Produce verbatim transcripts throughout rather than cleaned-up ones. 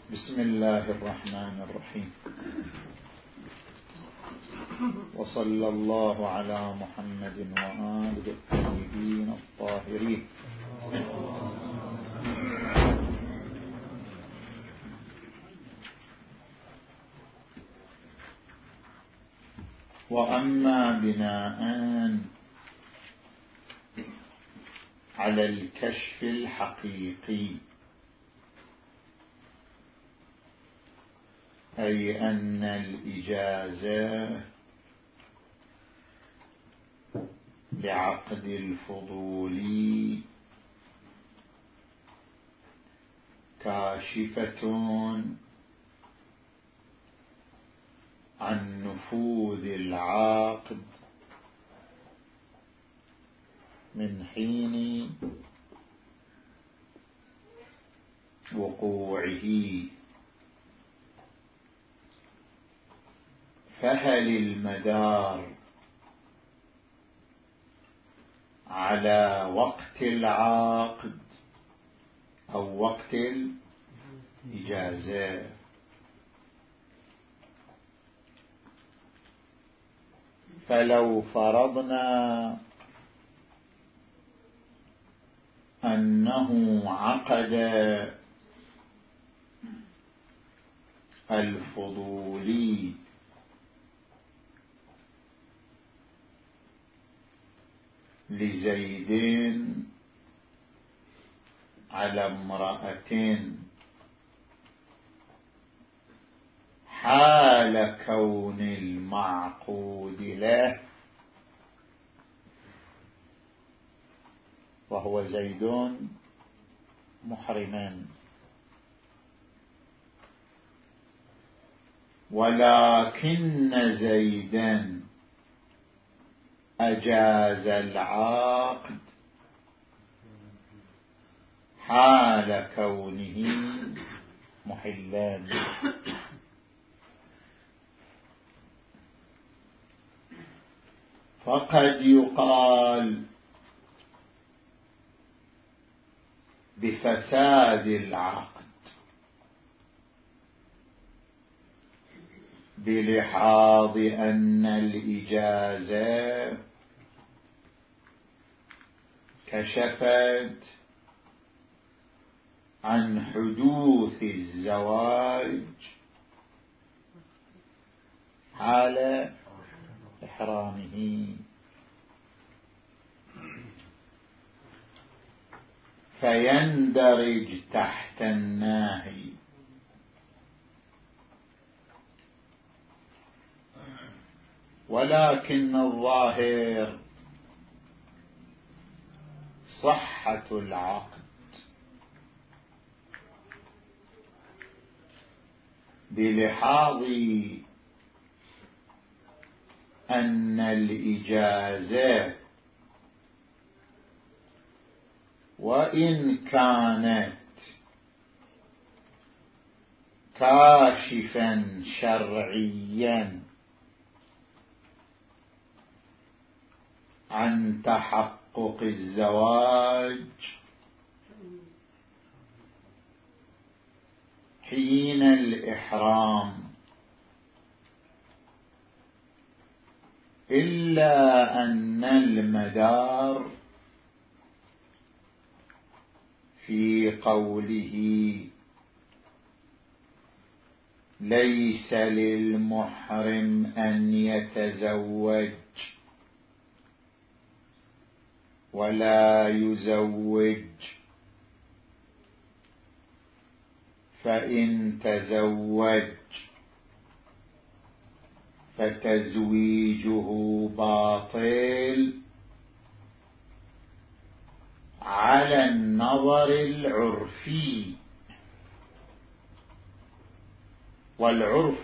بسم الله الرحمن الرحيم. وصلى الله على محمد وآله الطيبين الطاهرين. وأما بناء على الكشف الحقيقي، أي أن الإجازة لعقد الفضول كاشفة عن نفوذ العقد من حين وقوعه، فهل المدار على وقت العقد أو وقت الإجازة؟ فلو فرضنا أنه عقد الفضولي لزيد على امرأة حال كون المعقود له وهو زيد محرما، ولكن زيدا أجاز العقد حال كونه محلا، فقد يقال بفساد العقد بلحاظ أن الإجازة كشفت عن حدوث الزواج حال إحرامه، فيندرج تحت الناهي. ولكن الظاهر صحة العقد بلحاظ أن الإجازة وإن كانت كاشفا شرعيا عن تحقق الزواج حين الإحرام، إلا أن المدار في قوله ليس للمحرم أن يتزوج ولا يزوج، فإن تزوج فتزويجه باطل على النظر العرفي، والعرف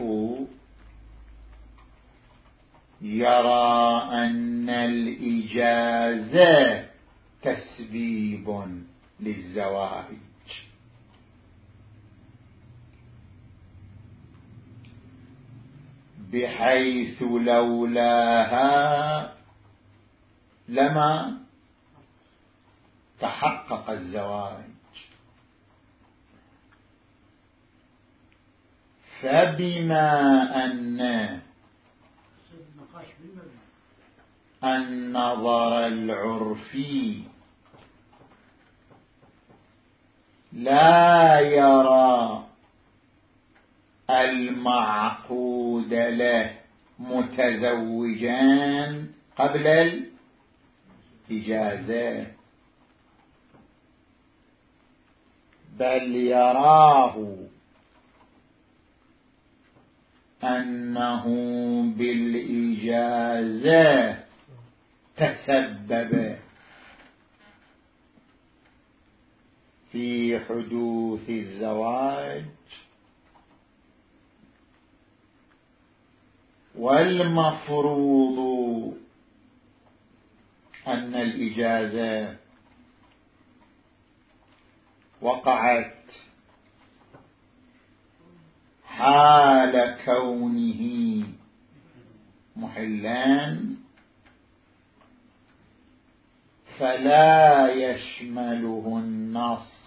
يرى أن الإجازة تسبيب للزواج، بحيث لولاها لما تحقق الزواج. فبما أن النظر العرفي لا يرى المعقود له متزوجان قبل الإجازة، بل يراه أنه بالإجازة تسبب في حدوث الزواج، والمفروض أن الإجازة وقعت حال كونه محلان، فلا يشمله النص،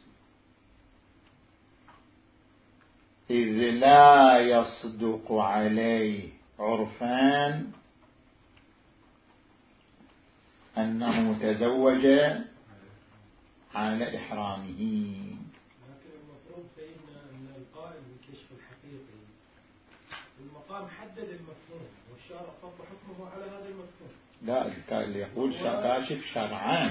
إذ لا يصدق عليه عرفان أنه تزوج حال إحرامه. لكن المفروض سيدنا أن القائل بالكشف الحقيقي المقام حدد المفهوم، والشارع صب حكمه على هذا المفهوم. لا، اللي يقول كاشف شرعان،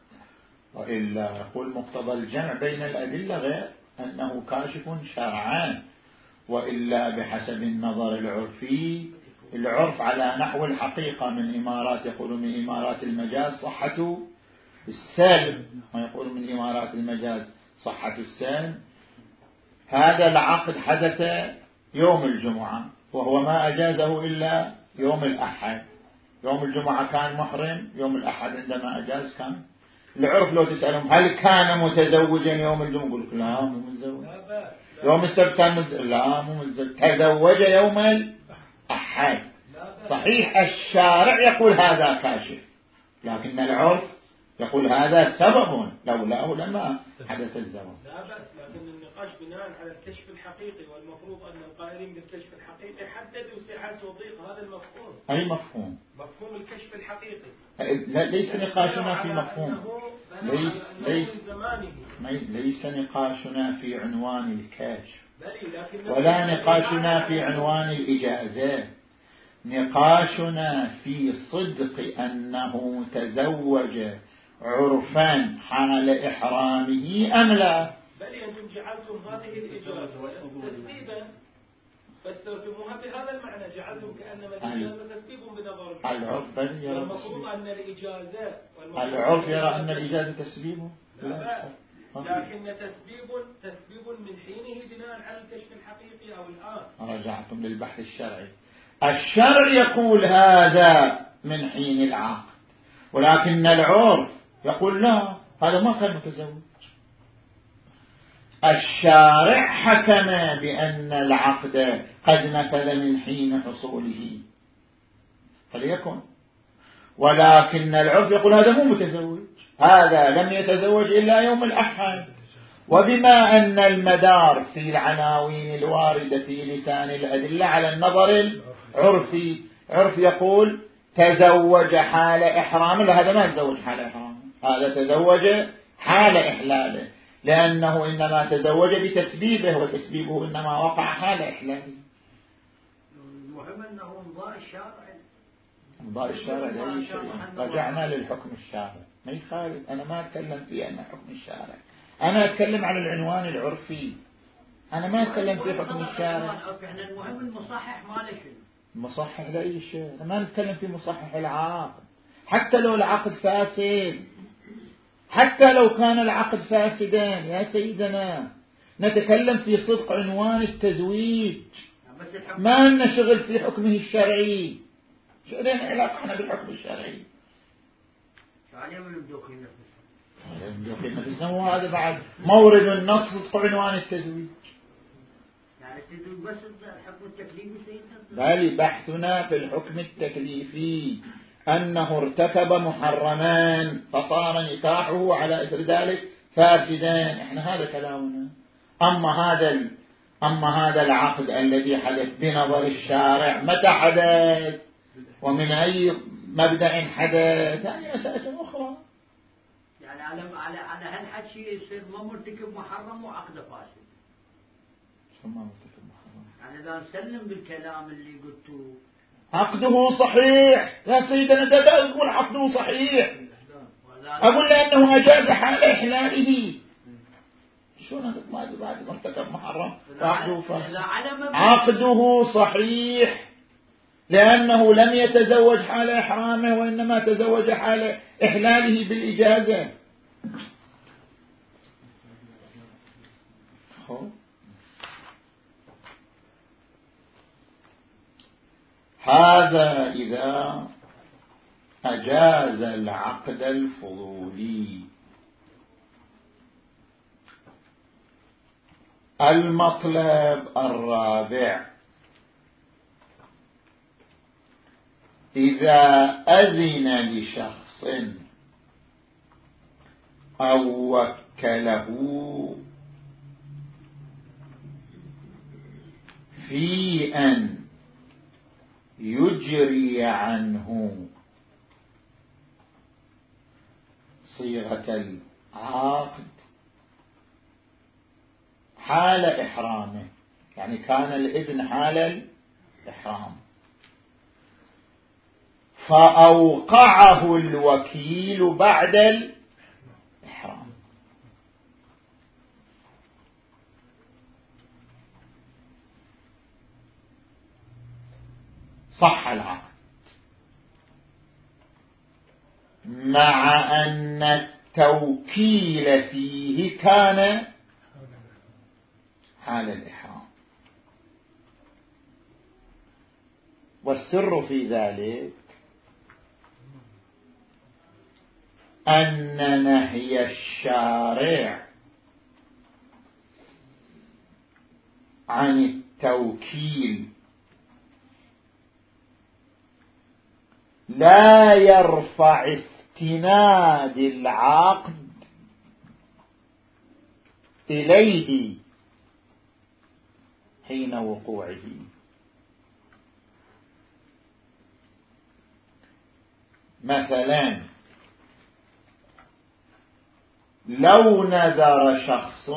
وإلا يقول مقتضى الجمع بين الأدلة غير أنه كاشف شرعان، وإلا بحسب النظر العرفي، العرف على نحو الحقيقة من إمارات، يقول من إمارات المجاز صحة السالم، ويقول من إمارات المجاز صحة السالم. هذا العقد حدث يوم الجمعة، وهو ما أجازه إلا يوم الأحد. يوم الجمعة كان محرم، يوم الأحد عندما أجاز كان. العرف لو تسألهم هل كان متزوجا يوم الجمعة، يقول لك لا مو متزوج. يوم السبت كان متزوج، لا مو متزوج، تزوج يوم الأحد. صحيح الشارع يقول هذا كاشف، لكن العرف يقول هذا سبب لولاه لما حدث الزواج. لا بأس، لكن النقاش بناء على الكشف الحقيقي، والمفروض أن القائلين بالكشف الحقيقي حددوا سعة توثيق هذا المفهوم. أي مفهوم؟ مفهوم الكشف الحقيقي. لا، ليس نقاشنا في مفهوم، ليس ليس ليس نقاشنا في عنوان الكشف، ولا نقاشنا في عنوان الإجازة. نقاشنا في صدق أنه تزوج عرفا حال إحرامه أم لا. بل أنتم جعلتم هذه الإجازة تسبيبا، فاسترتموها بهذا المعنى، جعلتم كأنما الإجازة تسبيب بنظر العرف. بل يرى المفروض أن الإجازة العرف يرى أن الإجازة تسبيبه، لا، لكن تسبيب تسبيب من حينه بناء على الكشف الحقيقي أو الآن. رجعتم للبحث الشرعي. الشرع يقول هذا من حين العقد، ولكن العرف يقول لا، هذا ما كان متزوج. الشارع حكم بأن العقد قد نفذ من حين حصوله، فليكن، ولكن العرف يقول هذا مو متزوج، هذا لم يتزوج إلا يوم الأحد. وبما أن المدار في العناوين الواردة في لسان الأدلة على النظر العرفي، عرف يقول تزوج حال إحرامه، هذا ما تزوج حال إحرامه، هذا تزوج حال إحلاله، لأنه إنما تزوج بتسبيبه، وتسبيبه إنما وقع حال إحلاله. المهم أنه امضاء الشارع، امضاء الشارع لأي شيء. رجعنا للحكم الشارع، ما يخالف، أنا ما أتكلم في أن حكم الشارع، أنا أتكلم على العنوان العرفي، أنا ما أتكلم في حكم الشارع. احنا المهم المصحح ماله شنو؟ مصحح لأي شيء، أنا ما نتكلم في مصحح العقد، حتى لو العقد فاسد، حتى لو كان العقد فاسدا يا سيدنا، نتكلم في صدق عنوان التزويج، ما لنا شغل في حكمه الشرعي. شو لنا علاقة احنا بالحكم الشرعي؟ يعني من مدوخين نفسنا، مدوخين نفسنا، وهذا بعد مورد النص صدق عنوان التزويج. يعني التزويج بس الحكم التكليفي سيدنا، بل بحثنا في الحكم التكليفي أنه ارتكب محرمان فصار نكاحه على إثر ذلك فاسدان، احنا هذا كلامنا. أما هذا أما هذا العقد الذي حدث بنظر الشارع متى حدث ومن أي مبدأ حدث، هذه مسألة أخرى. يعني على على على هالحكي يصير ما مرتكب محرم وعقده فاسد. شو ما مرتكب محرم؟ يعني إذا نسلم بالكلام اللي قلته عقده صحيح يا سيدنا، أنت تقول عقده صحيح، أقول لأنه أجاز حال إحلاله. شو ما بعد مرتكب محرم عقده فاسد؟ عقده صحيح لأنه لم يتزوج حال إحرامه وإنما تزوج حال إحلاله بالإجازة. هذا إذا أجاز العقد الفضولي. المطلب الرابع: إذا أذن لشخص أو وكله في أن يجري عنه صيغة العقد حال إحرامه، يعني كان الإذن حال الإحرام فأوقعه الوكيل بعد الإحرام، صح العقد، مع أن التوكيل فيه كان حال الإحرام. والسر في ذلك أن نهي الشارع عن التوكيل لا يرفع استناد العقد إليه حين وقوعه. مثلا لو نذر شخص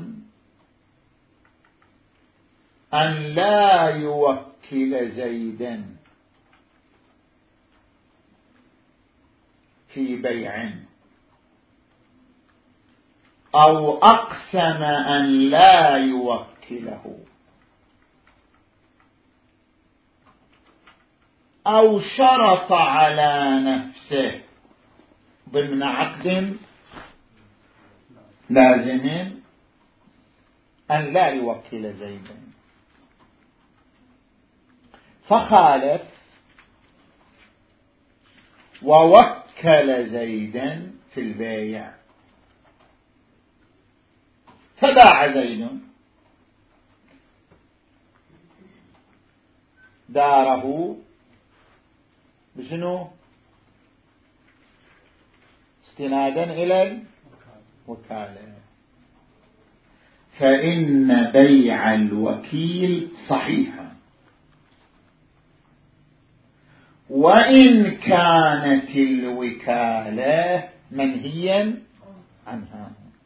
أن لا يوكل زيدا في بيع أو أقسم أن لا يوكله أو شرط على نفسه ضمن عقد لازم أن لا يوكل زيدا فخالف ووكل زيدا في البيع فباع زيد داره بشنو؟ استنادا إلى الوكالة، فإن بيع الوكيل صحيحا وإن كانت الوكالة منهيا عنها.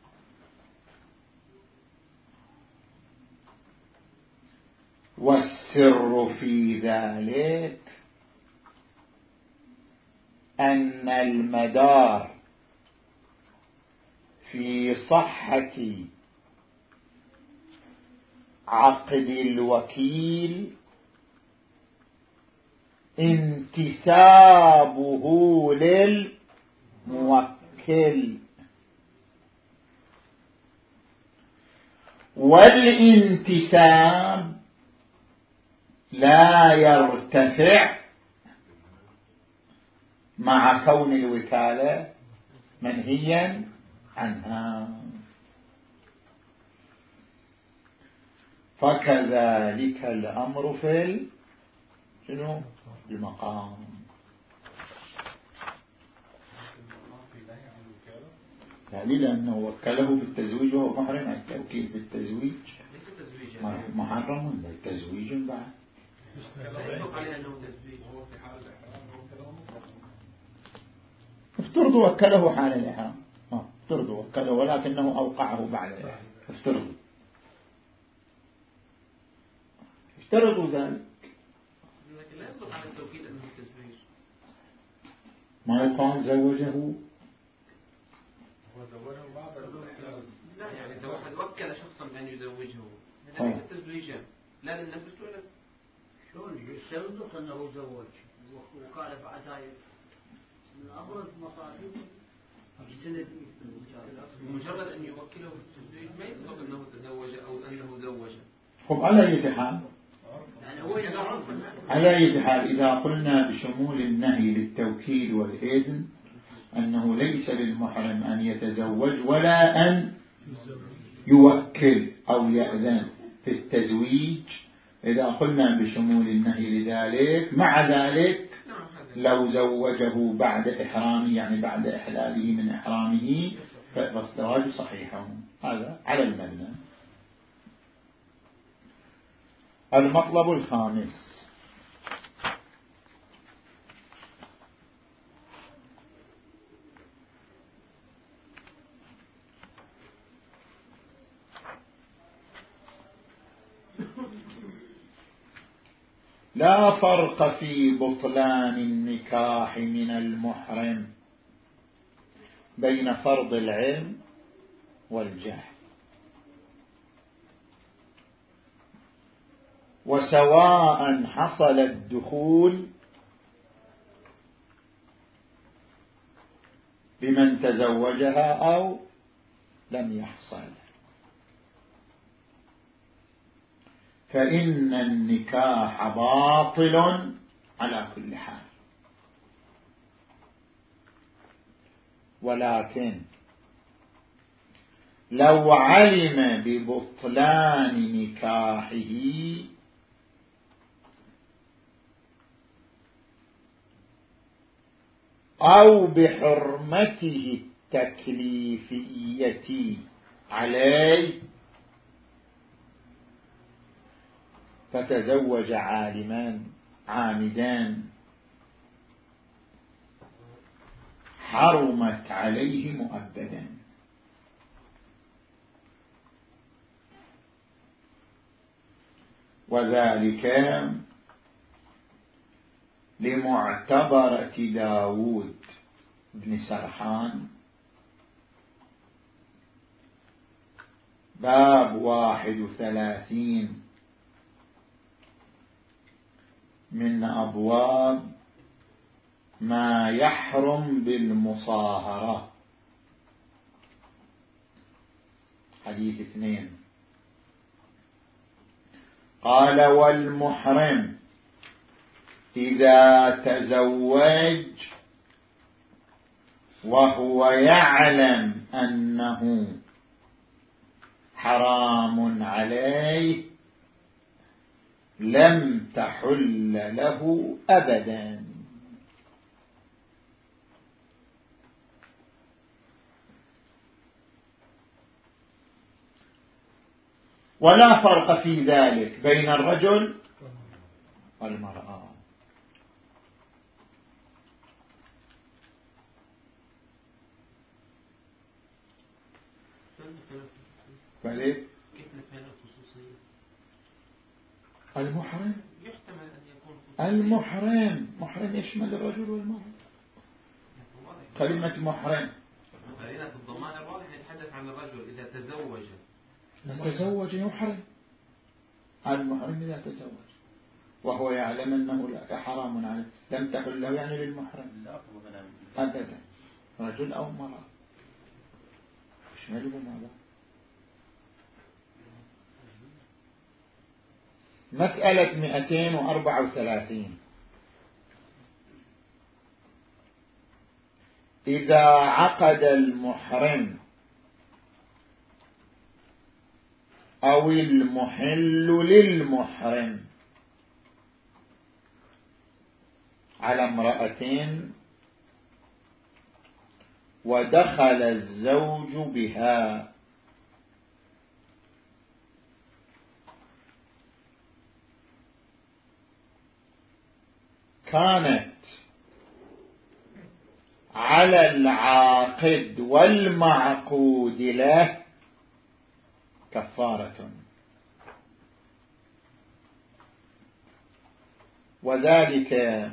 والسر في ذلك أن المدار في صحة عقد الوكيل انتسابه للموكل، والانتساب لا يرتفع مع كون الوكالة منهيا عنها. فكذلك الأمر في شنو المقام. يعني لأنه وكله بالتزويج وهو محرم، التوكيل بالتزويج محرم. محرم بل تزويج بعد. افترضوا وكله حال الإحرام، افترضوا وكله ولكنه أوقعه بعد الإحرام، افترضوا افترضوا ذلك. لكن لا يصدق على التوكيد أنه تزويج. ما يقال زوجه، هو زوجه بعد الإحرام. لا يعني إذا واحد وكل شخصا بأن يزوجه هذا ليس تزويجا لا للنفس ولا شلون يصدق أنه زوج وقال بعد هاي من أبرز مصادر اجتنب مجرد أن يوكله بالتزويج ما يصدق أنه تزوج أو أنه زوج. خب على أي حال يعني هو يعرف على أي حال إذا قلنا بشمول النهي للتوكيد والإذن أنه ليس للمحرم أن يتزوج ولا أن يوكل أو يأذن في التزويج، إذا قلنا بشمول النهي لذلك مع ذلك لو زوجه بعد إحرامه يعني بعد إحلاله من إحرامه فالزواج صحيح. هذا على المبنى. المطلب الخامس لا فرق في بطلان النكاح من المحرم بين فرض العلم والجهل، وسواء حصل الدخول بمن تزوجها أو لم يحصل، فإن النكاح باطل على كل حال. ولكن لو علم ببطلان نكاحه أو بحرمته التكليفية عليه فتزوج عالمان عامدان حرمت عليه مؤبدا. وذلك لمعتبرة داود بن سرحان باب واحد وثلاثين من أبواب ما يحرم بالمصاهرة، حديث اثنين. قال والمحرم إذا تزوج وهو يعلم أنه حرام عليه لم تحل له أبدا. ولا فرق في ذلك بين الرجل والمرأة. بل كيف نفهم الخصوصية؟ المحرم يحتمل أن يكون المحرم محرم يشمل الرجل والمرأة. كلمة محرم قرينة الضمائر واضح يتحدث عن الرجل إذا تزوج تزوج يحرم. المحرم إذا تزوج وهو يعلم أنه لا حرام عليه لم تحل له يعني للمحرم أبدا، رجل أو مرأة يشمله ماذا. مسألة مئتين وأربعة وثلاثين. إذا عقد المحرم أو المحل للمحرم على امرأة ودخل الزوج بها كانت على العاقد والمعقود له كفارة، وذلك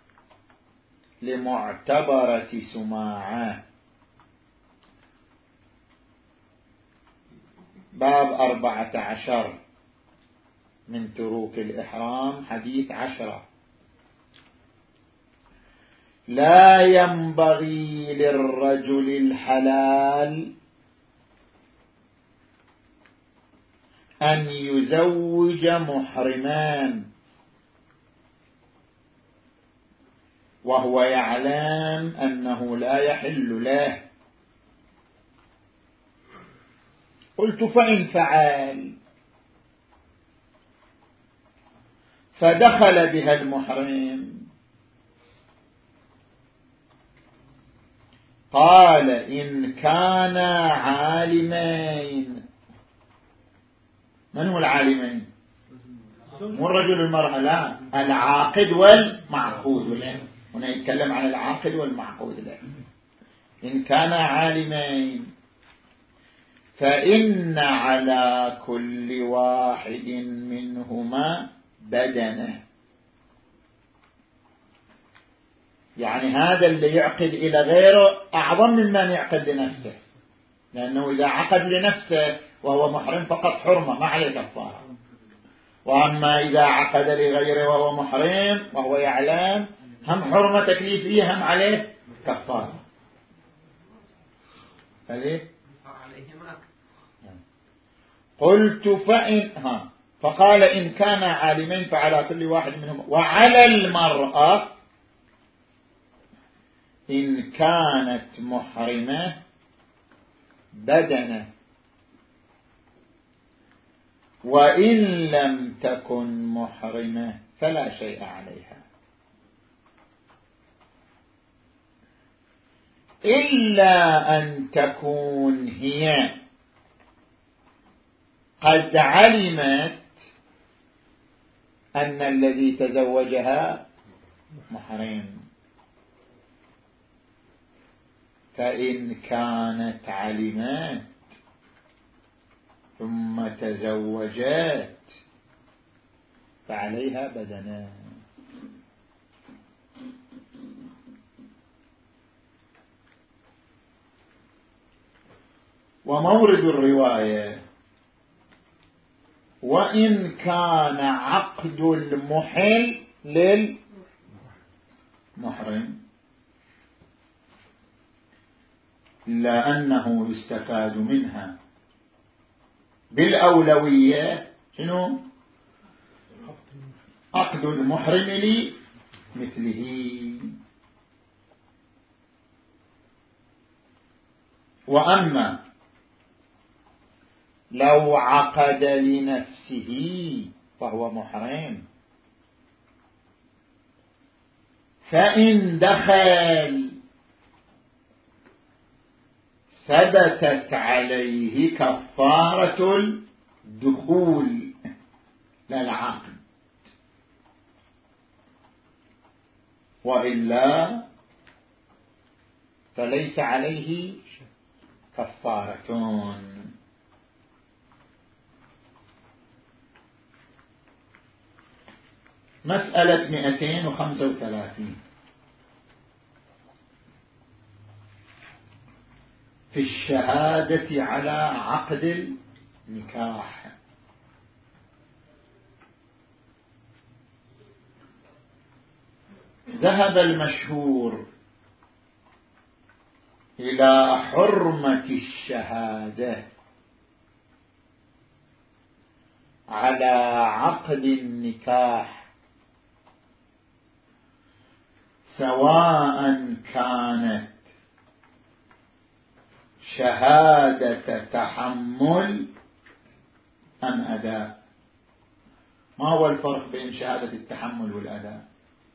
لمعتبرة سماعة. باب أربعة عشر من تروك الإحرام، حديث عشرة: لا ينبغي للرجل الحلال أن يزوج محرمان وهو يعلم أنه لا يحل له. قلت: فإن فعل فدخل بها المحرم؟ قال: إن كانا عالمين. من هو العالمين؟ مو الرجل والمرأة، لا، العاقد والمعقود. هنا يتكلم عن العاقد والمعقود له. إن كانا عالمين فإن على كل واحد منهما بدنه. يعني هذا اللي يعقد إلى غيره أعظم من من يعقد لنفسه، لأنه إذا عقد لنفسه وهو محرم فقط حرمة ما عليه كفارة، وأما إذا عقد لغيره وهو محرم وهو يعلم هم حرمة تكليفية هم عليه كفارة. فليه؟ قلت: فإن ها فقال: إن كان عالمين فعلى كل واحد منهم، وعلى المرأة إن كانت محرمة بدنه، وإن لم تكن محرمة فلا شيء عليها، إلا أن تكون هي قد علمت أن الذي تزوجها محرم. فإن كانت علمت ثم تزوجت فعليها بدنان. ومورد الرواية: وإن كان عقد المحل للمحرم، إلا أنه يستفاد منها بالأولوية شنو؟ عقد المحرم لمثله. وأما لو عقد لنفسه فهو محرم، فإن دخل ثبتت عليه كفارة الدخول لا العقد، وإلا فليس عليه كفارة. مسألة مئتين وخمسة وثلاثين في الشهادة على عقد النكاح. ذهب المشهور إلى حرمة الشهادة على عقد النكاح سواء كانت شهادة تحمل أم أداء. ما هو الفرق بين شهادة التحمل والأداء؟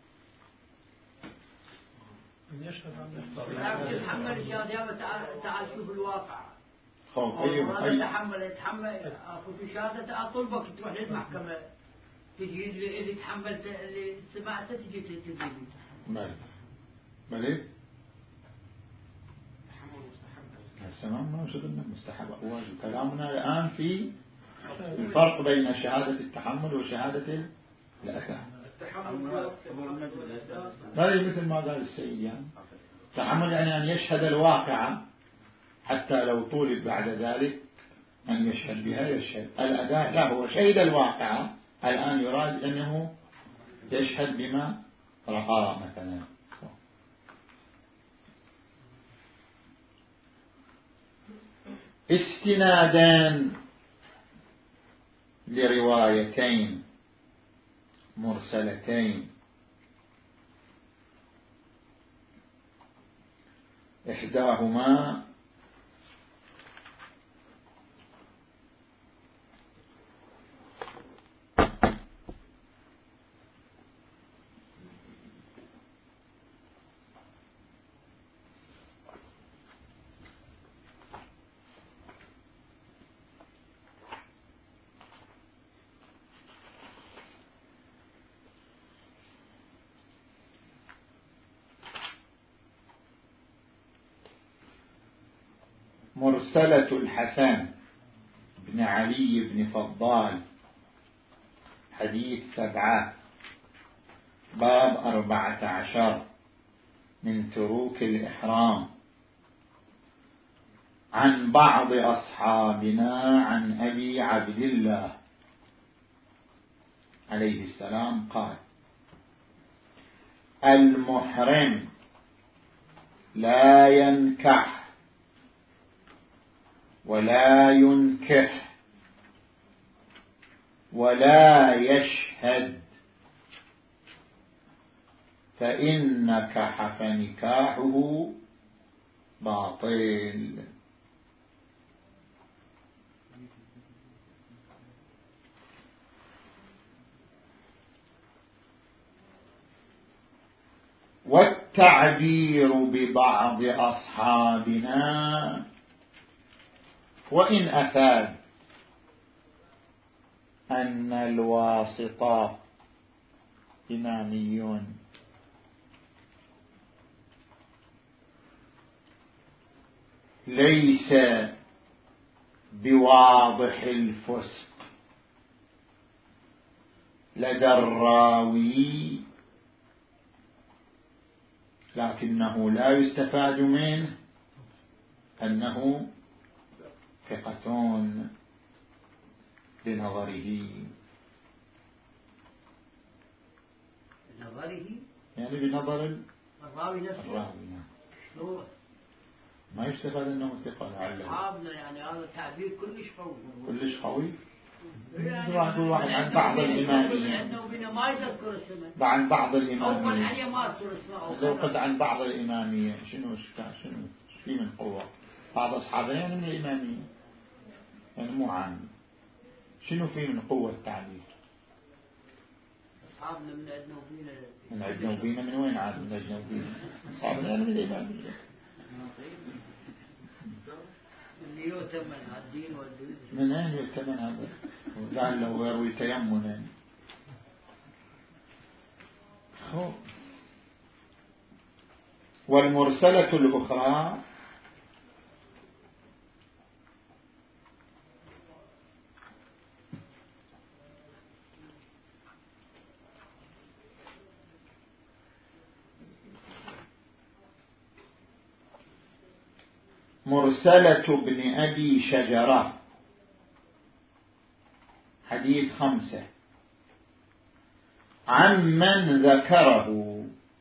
يتحمل الشهادة. تعال شوف الواقع. خوف أيوه أيوه يتحمل يتحمل أخذ الشهادة أطلبك تروح للمحكمة تجي اللي تحملت اللي سمعته تجي تزيد. بلى بلى تحمل مستحب. هسه ما وصل لنا مستحب واجب. كلامنا الآن في الفرق بين شهادة التحمل وشهادة الأثر. التحمل هذا مثل ما قال السيد يعني التحمل يعني أن يشهد الواقعة حتى لو طولب بعد ذلك أن يشهد بها يشهد. الأداء لا، هو شهد الواقعة الآن يراد أنه يشهد بما رأى مثلا. استنادان لروايتين مرسلتين، إحداهما مرسلة الحسن بن علي بن فضال حديث سبعة باب أربعة عشر من تروك الإحرام، عن بعض أصحابنا عن أبي عبد الله عليه السلام قال: المحرم لا ينكح ولا ينكح ولا يشهد، فإن نكح فنكاحه باطل. والتعبير ببعض أصحابنا وإن أفاد أن الواسطة إماميون ليس بواضح الفسق لدى الراوي، لكنه لا يستفاد منه أنه ثقة بنظره نظره يعني بنظر الراوي نفسه الراوي ما يستفاد أنه ثقة لعله أصحابنا يعني هذا التعبير كلش قوي كلش قوي. يعني واحد واحد عن بعض الإمامية لأنه بنا ما يذكر اسمه عن بعض أول الإمامية عليه ما يذكر اسمه لو قد عن بعض الإمامية شنو شنو في من قوة بعض أصحابنا يعني من الإمامية يعني مو عام شنو في من قوة التعبير. أصحابنا من عندنا وبينا من عندنا وبينا من وين عاد من عندنا وبينا أصحابنا يعني من الإمامية اللي يؤتمن على الدين والدين من أين يؤتمن هذا لعله يروي تيمنا. والمرسلة الأخرى مرسلة ابن أبي شجرة حديث خمسة، عمن ذكره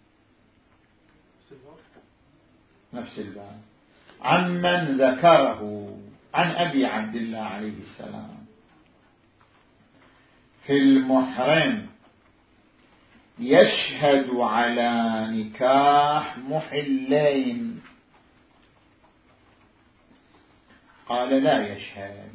نفس الباب، عمن ذكره عن أبي عبد الله عليه السلام في المحرم يشهد على نكاح محلين، قال لا يشهد.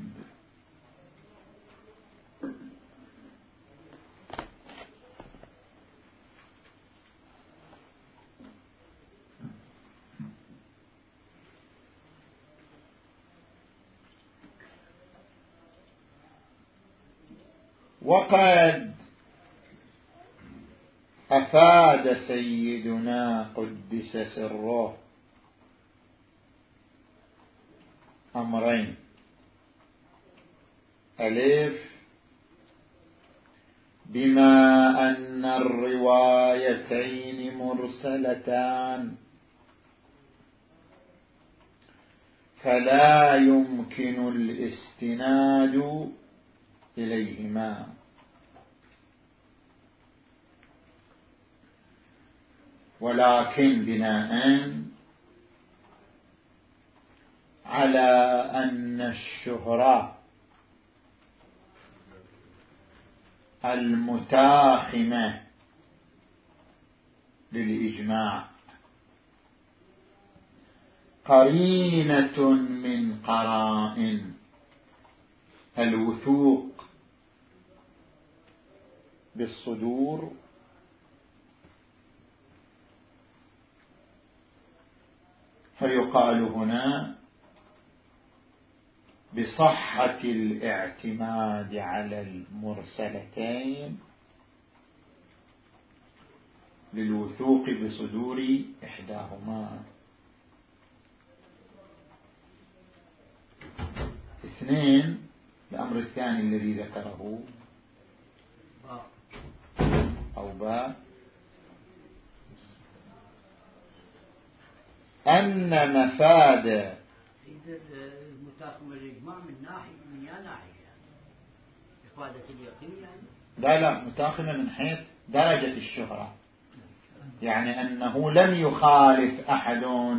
وقد أفاد سيدنا قدس سره أمرين: ألف، بما أن الروايتين مرسلتان فلا يمكن الاستناد إليهما، ولكن بناء على أن الشهرة المتاخمة للإجماع قرينة من قرائن الوثوق بالصدور فيقال هنا بصحة الاعتماد على المرسلتين للوثوق بصدور إحداهما. اثنين، الأمر الثاني الذي ذكره أو باء، أن مفاد المتاخم الإجماع من ناحية من يا ناحية إفادة اليقين يعني؟ لا لا، متاخمة من حيث درجة الشهرة، يعني أنه لم يخالف أحد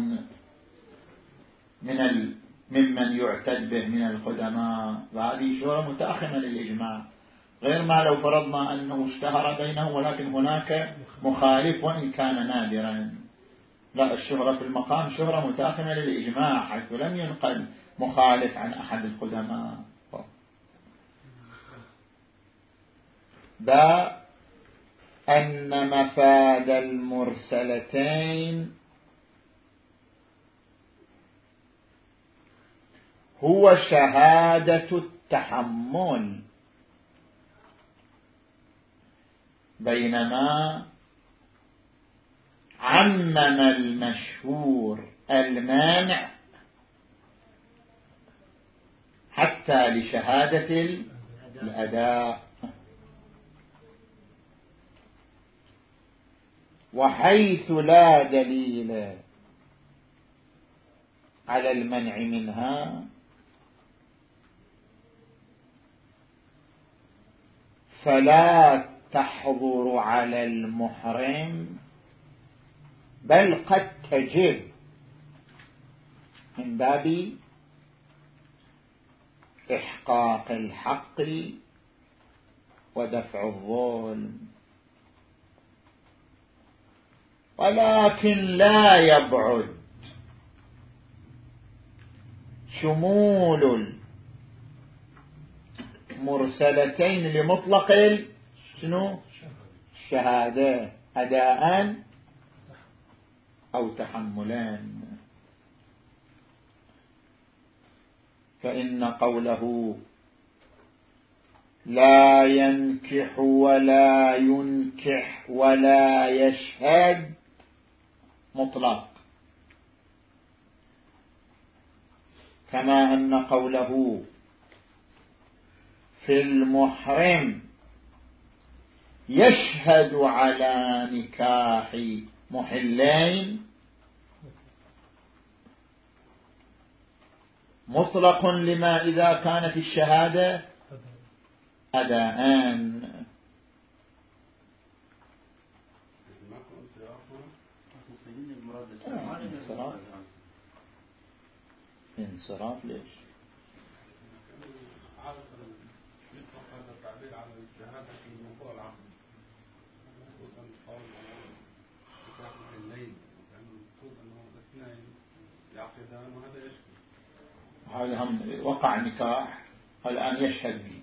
من ال... ممن يعتد به من القدماء، وهذه شهرة متاخمة للإجماع، غير ما لو فرضنا أنه اشتهر بينهم ولكن هناك مخالف وإن كان نادرا. لا، الشهرة في المقام شهرة متاخمة للإجماع حيث لم ينقل مخالف عن أحد القدماء. باء، أن مفاد المرسلتين هو شهادة التحمل، بينما عمم المشهور المانع حتى لشهادة الأداء. وحيث لا دليل على المنع منها فلا تحظر على المحرم، بل قد تجب من باب إحقاق الحق ودفع الظلم، ولكن لا يبعد شمول المرسلتين لمطلق شنو الشهادة أداء أو تحملان. فإن قوله لا ينكح ولا ينكح ولا يشهد مطلق، كما أن قوله في المحرم يشهد على نكاح محلين مطلق لما إذا كانت الشهادة أداءان. انصراف ليش؟ عادة يطلق هذا التعبير على الشهادة في موضوع العقد، خصوصا قول نكاح الليل، لأنه المفروض أنه الاثنين يعقدان وهذا يشهد. هذا هم وقع نكاح الآن يشهد به،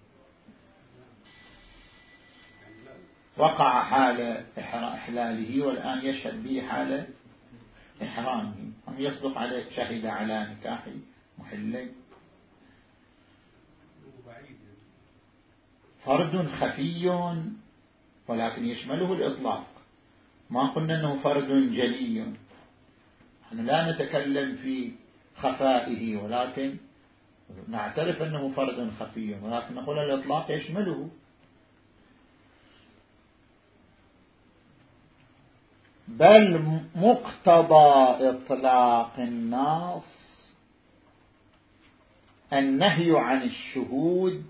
وقع حال إحلاله والآن يشهد به حال إحرامه، هم يصدق عليه شهد على نكاح محلين. فرد خفي ولكن يشمله الإطلاق. ما قلنا أنه فرد جلي، نحن لا نتكلم في خفائه، ولكن نعترف أنه فرد خفي، ولكن نقول الإطلاق يشمله. بل مقتضى إطلاق النص النهي عن الشهود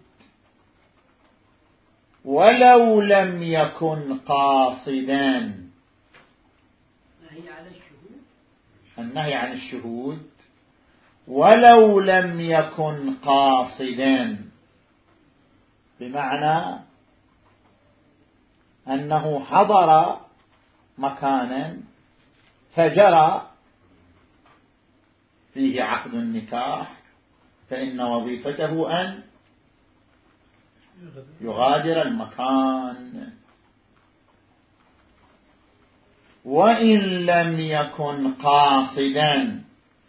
ولو لم يكن قاصدا. النهي عن الشهود النهي عن الشهود ولو لم يكن قاصدا، بمعنى أنه حضر مكانا فجرى فيه عقد النكاح، فإن وظيفته أن يغادر المكان. وإن لم يكن قاصدا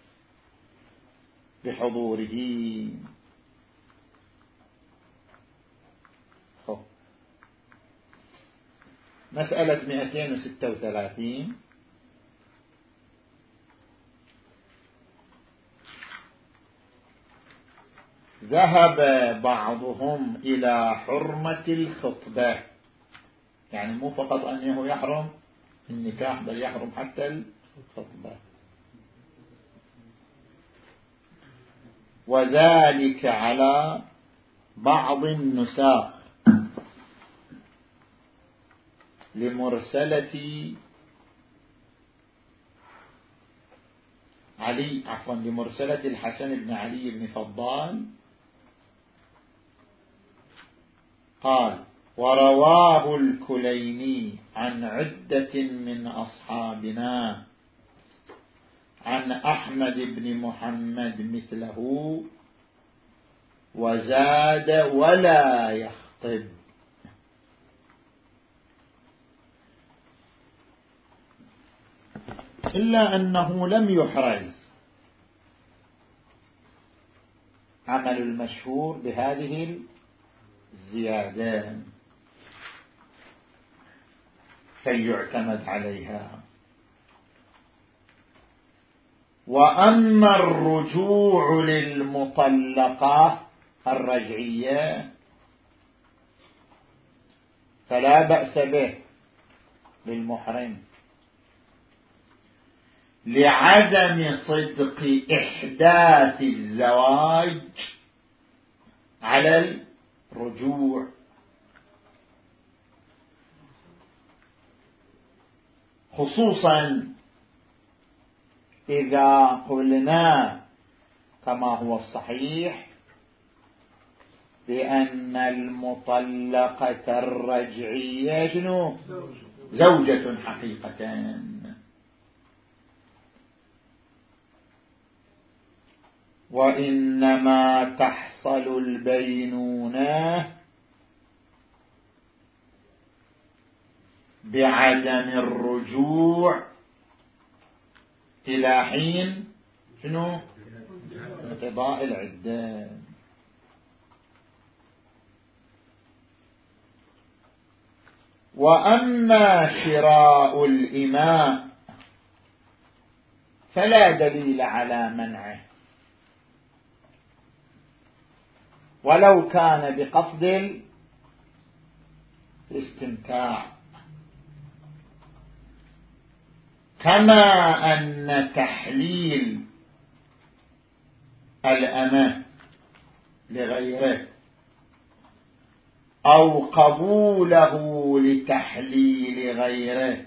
بحضوره. مسألة مئتين وستة وثلاثين. ذهب بعضهم إلى حرمة الخطبة، يعني مو فقط أنه يحرم النكاح بل يحرم حتى الخطبة، وذلك على بعض النساخ لمرسلة علي عفوا لمرسلة الحسن بن علي بن فضال قال: ورواه الكليني عن عدة من أصحابنا عن أحمد بن محمد مثله، وزاد ولا يخطب. إلا أنه لم يحرز عمل المشهور بهذه الزيادة فيعتمد عليها. وأما الرجوع للمطلقة الرجعية فلا بأس به للمحرم لعدم صدق إحداث الزواج على الرجوع، خصوصا إذا قلنا كما هو الصحيح بأن المطلقة الرجعية شنو؟ زوجة حقيقة. وإنما تحصل البينونة بعدم الرجوع إلى حين شنو؟ انقضاء العدة. وأما شراء الإماء فلا دليل على منعه ولو كان بقصد الاستمتاع، كما أن تحليل الأمة لغيره أو قبوله لتحليل غيره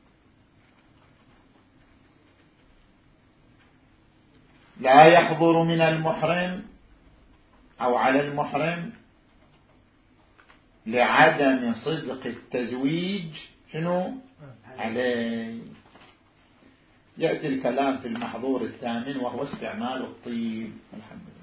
لا يحضر من المحرم أو على المحرم لعدم صدق التزويج شنو عليه. يأتي الكلام في المحظور الثامن وهو استعمال الطيب. الحمد لله.